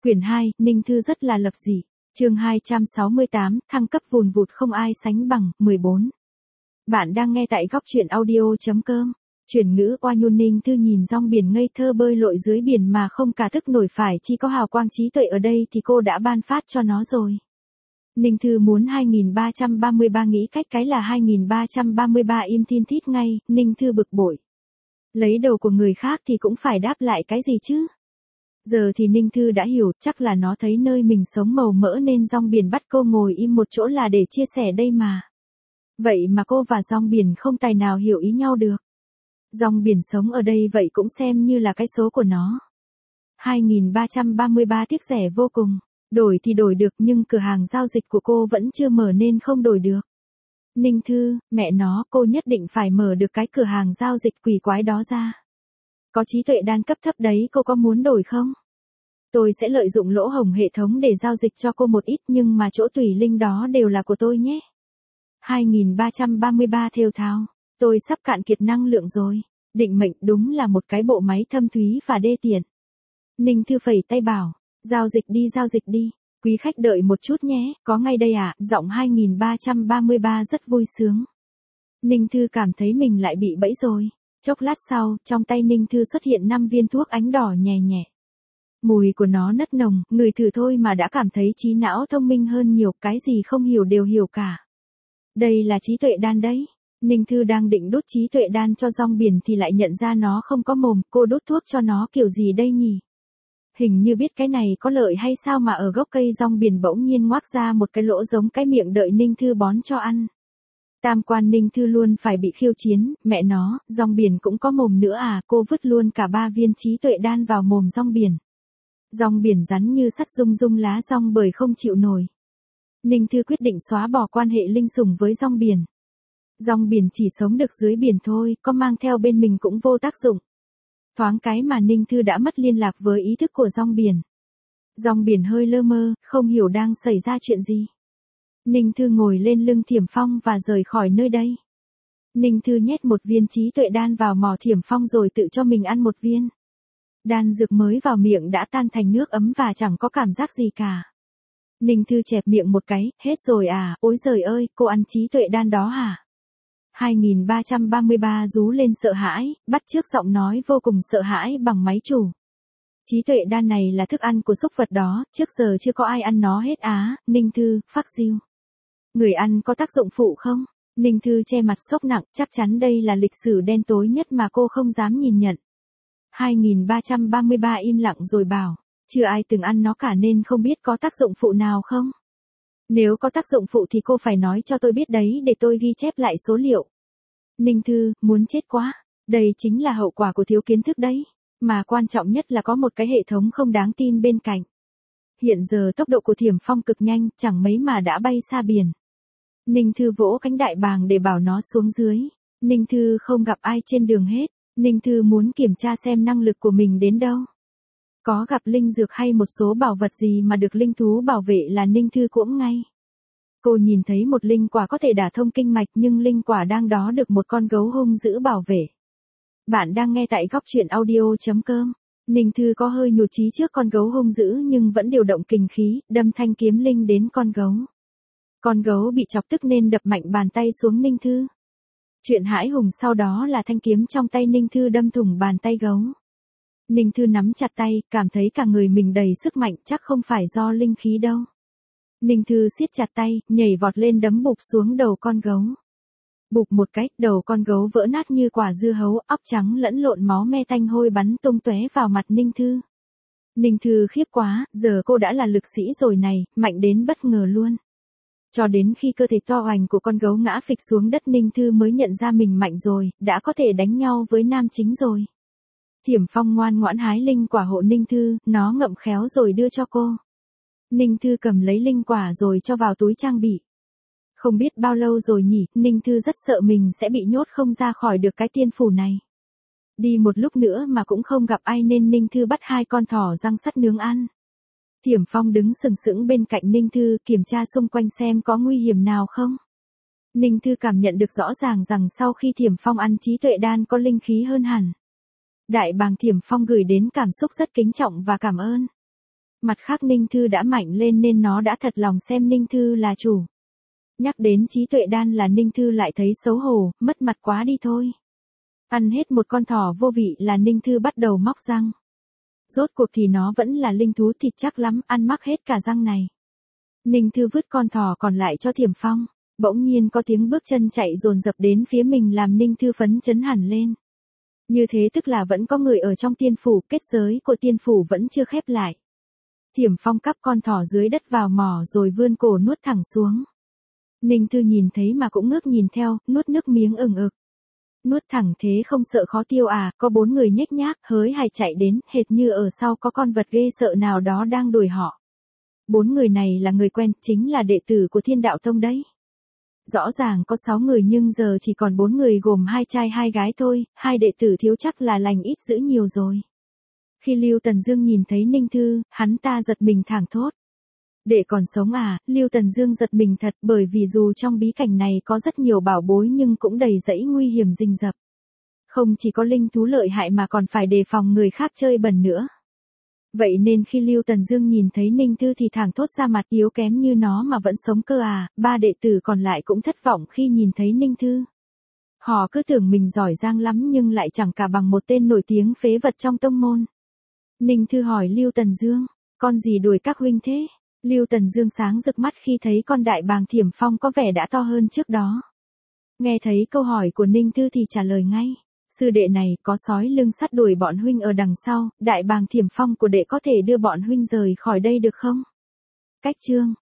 Quyển 2, Ninh Thư rất là lập dị. Chương 268, thăng cấp vùn vụt không ai sánh bằng, 14. Bạn đang nghe tại goctruyện audio.com. Chuyển ngữ oa nhu. Ninh Thư nhìn dòng biển ngây thơ bơi lội dưới biển mà không cả thức nổi, phải chỉ có hào quang trí tuệ ở đây thì cô đã ban phát cho nó rồi. Ninh Thư muốn 2333 nghĩ cách cái là 2333 im tin tít ngay. Ninh Thư bực bội. Lấy đầu của người khác thì cũng phải đáp lại cái gì chứ? Giờ thì Ninh Thư đã hiểu, chắc là nó thấy nơi mình sống màu mỡ nên rong biển bắt cô ngồi im một chỗ là để chia sẻ đây mà. Vậy mà cô và rong biển không tài nào hiểu ý nhau được. Rong biển sống ở đây vậy cũng xem như là cái số của nó. 2333 tiếc rẻ vô cùng. Đổi thì đổi được nhưng cửa hàng giao dịch của cô vẫn chưa mở nên không đổi được. Ninh Thư, mẹ nó, cô nhất định phải mở được cái cửa hàng giao dịch quỷ quái đó ra. Có trí tuệ đan cấp thấp đấy, cô có muốn đổi không? Tôi sẽ lợi dụng lỗ hổng hệ thống để giao dịch cho cô một ít, nhưng mà chỗ tùy linh đó đều là của tôi nhé. 2333 thều thào. Tôi sắp cạn kiệt năng lượng rồi. Định mệnh đúng là một cái bộ máy thâm thúy và đê tiện. Ninh Thư phẩy tay bảo, giao dịch đi. Quý khách đợi một chút nhé, có ngay đây ạ. Giọng 2333 rất vui sướng. Ninh Thư cảm thấy mình lại bị bẫy rồi. Chốc lát sau, trong tay Ninh Thư xuất hiện 5 viên thuốc ánh đỏ nhẹ nhẹ. Mùi của nó rất nồng, ngửi thử thôi mà đã cảm thấy trí não thông minh hơn nhiều, cái gì không hiểu đều hiểu cả. Đây là trí tuệ đan đấy. Ninh Thư đang định đút trí tuệ đan cho rong biển thì lại nhận ra nó không có mồm, cô đút thuốc cho nó kiểu gì đây nhỉ? Hình như biết cái này có lợi hay sao mà ở gốc cây rong biển bỗng nhiên ngoác ra một cái lỗ giống cái miệng đợi Ninh Thư bón cho ăn. Tam quan Ninh Thư luôn phải bị khiêu chiến, mẹ nó, rong biển cũng có mồm nữa à, cô vứt luôn cả 3 viên trí tuệ đan vào mồm rong biển. Rong biển rắn như sắt rung rung lá rong bởi không chịu nổi. Ninh Thư quyết định xóa bỏ quan hệ linh sủng với rong biển. Rong biển chỉ sống được dưới biển thôi, có mang theo bên mình cũng vô tác dụng. Thoáng cái mà Ninh Thư đã mất liên lạc với ý thức của rong biển. Rong biển hơi lơ mơ, không hiểu đang xảy ra chuyện gì. Ninh Thư ngồi lên lưng Thiểm Phong và rời khỏi nơi đây. Ninh Thư nhét một viên trí tuệ đan vào mỏ Thiểm Phong rồi tự cho mình ăn một viên. Đan dược mới vào miệng đã tan thành nước ấm và chẳng có cảm giác gì cả. Ninh Thư chẹp miệng một cái, hết rồi à, ôi giời ơi, cô ăn trí tuệ đan đó hả? 2333 rú lên sợ hãi, bắt chước giọng nói vô cùng sợ hãi bằng máy chủ. Trí tuệ đan này là thức ăn của súc vật đó, trước giờ chưa có ai ăn nó hết á. Ninh Thư, phắc diêu. Người ăn có tác dụng phụ không? Ninh Thư che mặt sốc nặng, chắc chắn đây là lịch sử đen tối nhất mà cô không dám nhìn nhận. 2333 im lặng rồi bảo, chưa ai từng ăn nó cả nên không biết có tác dụng phụ nào không? Nếu có tác dụng phụ thì cô phải nói cho tôi biết đấy để tôi ghi chép lại số liệu. Ninh Thư, muốn chết quá. Đây chính là hậu quả của thiếu kiến thức đấy. Mà quan trọng nhất là có một cái hệ thống không đáng tin bên cạnh. Hiện giờ tốc độ của Thiểm Phong cực nhanh, chẳng mấy mà đã bay xa biển. Ninh Thư vỗ cánh đại bàng để bảo nó xuống dưới. Ninh Thư không gặp ai trên đường hết. Ninh Thư muốn kiểm tra xem năng lực của mình đến đâu. Có gặp linh dược hay một số bảo vật gì mà được linh thú bảo vệ là Ninh Thư cũng ngay. Cô nhìn thấy một linh quả có thể đả thông kinh mạch nhưng linh quả đang đó được một con gấu hung dữ bảo vệ. Bạn đang nghe tại goctruyện audio.com. Ninh Thư có hơi nhụt chí trước con gấu hung dữ nhưng vẫn điều động kình khí, đâm thanh kiếm linh đến con gấu. Con gấu bị chọc tức nên đập mạnh bàn tay xuống Ninh Thư. Chuyện hãi hùng sau đó là thanh kiếm trong tay Ninh Thư đâm thủng bàn tay gấu. Ninh Thư nắm chặt tay, cảm thấy cả người mình đầy sức mạnh, chắc không phải do linh khí đâu. Ninh Thư siết chặt tay, nhảy vọt lên đấm bụp xuống đầu con gấu. Bụp một cái, đầu con gấu vỡ nát như quả dưa hấu, óc trắng lẫn lộn máu me tanh hôi bắn tung tóe vào mặt Ninh Thư. Ninh Thư khiếp quá, giờ cô đã là lực sĩ rồi này, mạnh đến bất ngờ luôn. Cho đến khi cơ thể to hoành của con gấu ngã phịch xuống đất Ninh Thư mới nhận ra mình mạnh rồi, đã có thể đánh nhau với nam chính rồi. Thiểm Phong ngoan ngoãn hái linh quả hộ Ninh Thư, nó ngậm khéo rồi đưa cho cô. Ninh Thư cầm lấy linh quả rồi cho vào túi trang bị. Không biết bao lâu rồi nhỉ, Ninh Thư rất sợ mình sẽ bị nhốt không ra khỏi được cái tiên phủ này. Đi một lúc nữa mà cũng không gặp ai nên Ninh Thư bắt 2 con thỏ răng sắt nướng ăn. Thiểm Phong đứng sừng sững bên cạnh Ninh Thư kiểm tra xung quanh xem có nguy hiểm nào không. Ninh Thư cảm nhận được rõ ràng rằng sau khi Thiểm Phong ăn trí tuệ đan có linh khí hơn hẳn. Đại bàng Thiểm Phong gửi đến cảm xúc rất kính trọng và cảm ơn. Mặt khác Ninh Thư đã mạnh lên nên nó đã thật lòng xem Ninh Thư là chủ. Nhắc đến trí tuệ đan là Ninh Thư lại thấy xấu hổ, mất mặt quá đi thôi. Ăn hết một con thỏ vô vị là Ninh Thư bắt đầu móc răng. Rốt cuộc thì nó vẫn là linh thú thịt chắc lắm, ăn mắc hết cả răng này. Ninh Thư vứt con thỏ còn lại cho Thiểm Phong. Bỗng nhiên có tiếng bước chân chạy dồn dập đến phía mình làm Ninh Thư phấn chấn hẳn lên. Như thế tức là vẫn có người ở trong tiên phủ, kết giới của tiên phủ vẫn chưa khép lại. Thiểm Phong cắp con thỏ dưới đất vào mỏ rồi vươn cổ nuốt thẳng xuống. Ninh Thư nhìn thấy mà cũng ngước nhìn theo, nuốt nước miếng ừng ực. Nuốt thẳng thế không sợ khó tiêu à, có 4 người nhếch nhác, hới hải chạy đến, hệt như ở sau có con vật ghê sợ nào đó đang đuổi họ. 4 người này là người quen, chính là đệ tử của Thiên Đạo Tông đấy. Rõ ràng có 6 người nhưng giờ chỉ còn 4 người gồm 2 trai 2 gái thôi, 2 đệ tử thiếu chắc là lành ít dữ nhiều rồi. Khi Lưu Tần Dương nhìn thấy Ninh Thư, hắn ta giật mình thảng thốt. Đệ còn sống à, Lưu Tần Dương giật mình thật bởi vì dù trong bí cảnh này có rất nhiều bảo bối nhưng cũng đầy rẫy nguy hiểm rình rập. Không chỉ có linh thú lợi hại mà còn phải đề phòng người khác chơi bẩn nữa. Vậy nên khi Lưu Tần Dương nhìn thấy Ninh Thư thì thảng thốt ra mặt yếu kém như nó mà vẫn sống cơ à, 3 đệ tử còn lại cũng thất vọng khi nhìn thấy Ninh Thư. Họ cứ tưởng mình giỏi giang lắm nhưng lại chẳng cả bằng một tên nổi tiếng phế vật trong tông môn. Ninh Thư hỏi Lưu Tần Dương, con gì đuổi các huynh thế? Lưu Tần Dương sáng rực mắt khi thấy con đại bàng Thiểm Phong có vẻ đã to hơn trước đó. Nghe thấy câu hỏi của Ninh Thư thì trả lời ngay. Sư đệ này có sói lưng sắt đuổi bọn huynh ở đằng sau, đại bàng Thiểm Phong của đệ có thể đưa bọn huynh rời khỏi đây được không? Cách chương